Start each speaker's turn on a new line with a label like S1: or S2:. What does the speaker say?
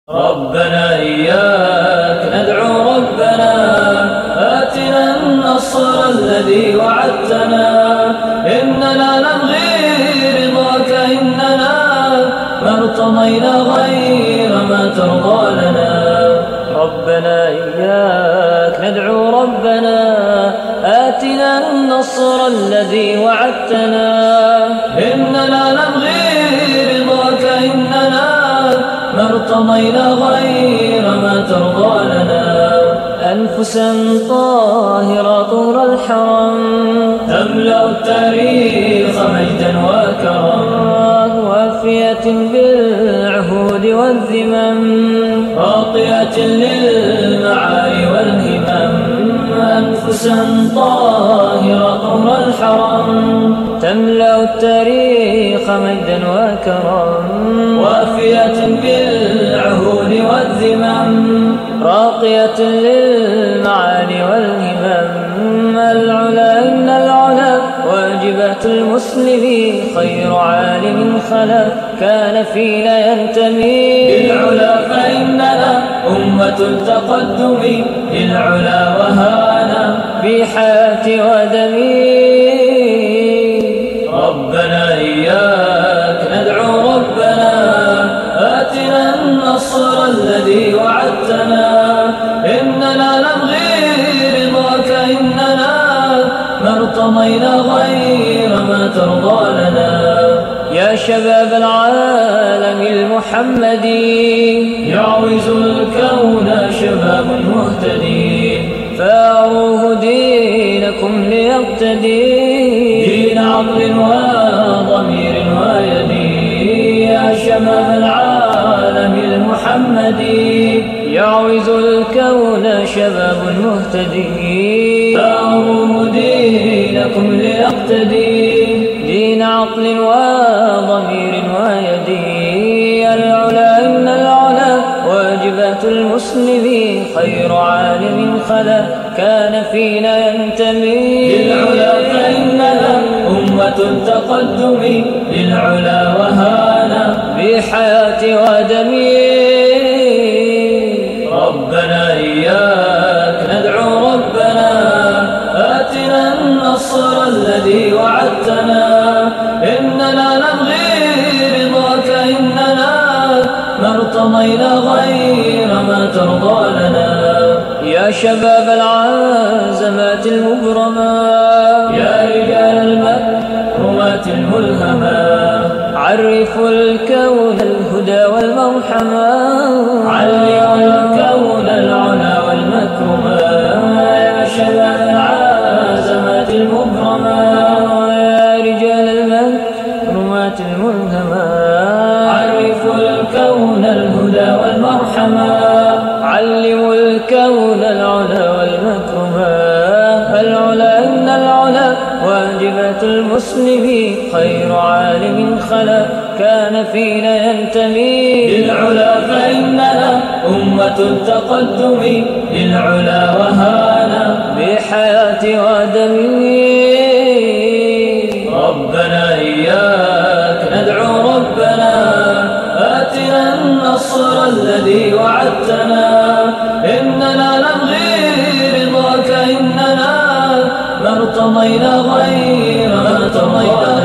S1: ربنا إياك ندعو ربنا آتنا النصر الذي وعدتنا إننا نبغي رضاك إننا ما ارتضينا غير ما ترضى لنا ربنا إياك ندعو ربنا آتنا النصر الذي وعدتنا إننا نبغي رضاك إننا ما ارتضينا غير ما ترضى لنا أنفسا طاهرة طور الحرم تملأ التاريخ مجدا وكرم وافية بالعهود والذمم راقية للمعالي والهمم أنفسا طاهرة طور الحرم تملأ التاريخ مجدا وكرم وافية بالعهود والذمم راقية للمعالي والهمم العلا إن العلا واجبات المسلم خير عالم خلف كان فينا ينتمي للعلا فإننا أمة التقدم للعلا وهانا بحياتي ودمي ربنا إياك ندعو ربنا آتنا النصر الذي وعدتنا إننا نبغي رضاك إننا ما ارتضينا غير ما ترضى لنا يا شباب العالم المحمدي يعوز الكون شباب مهتدي فاروه دينكم ليقتدي دين عقل وضمير ويدي يا شباب العالم المحمدي يعوز الكون شباب مهتدي فاروه دينكم ليقتدي دين عقل وضمير ويدي العلا إن العلا واجبات المسلم خير عالم خلا كان فينا ينتمي للعلا فإننا أمة التقدم للعلا وهانا بحياتي ودمي ربنا إياك ندعو ربنا آتنا النصر الذي وعدتنا إننا نبغي رضاك إننا ما ارتضينا غير ما ترضى لنا يا شباب العزمات المبرمة يا رجال المكرمات الملهمة عرفوا الكون الهدى والمرحمة علموا الكون العلا والمكرمة يا شباب العزمات المبرمة يا رجال المكرمات الملهمة عرفوا الكون الهدى والمرحمة علموا الكون العلا والمكرمة العلا إن العلا واجبات المسلم خير عالم خلا كان فينا ينتمي للعلا فإننا أمة التقدم للعلا وهانا بحياتي ودمي ربنا إياك ندعو ربنا آتنا النصر الذي وعدتنا إننا نبغي رضاك إننا ما ارتضينا غير ما ترضى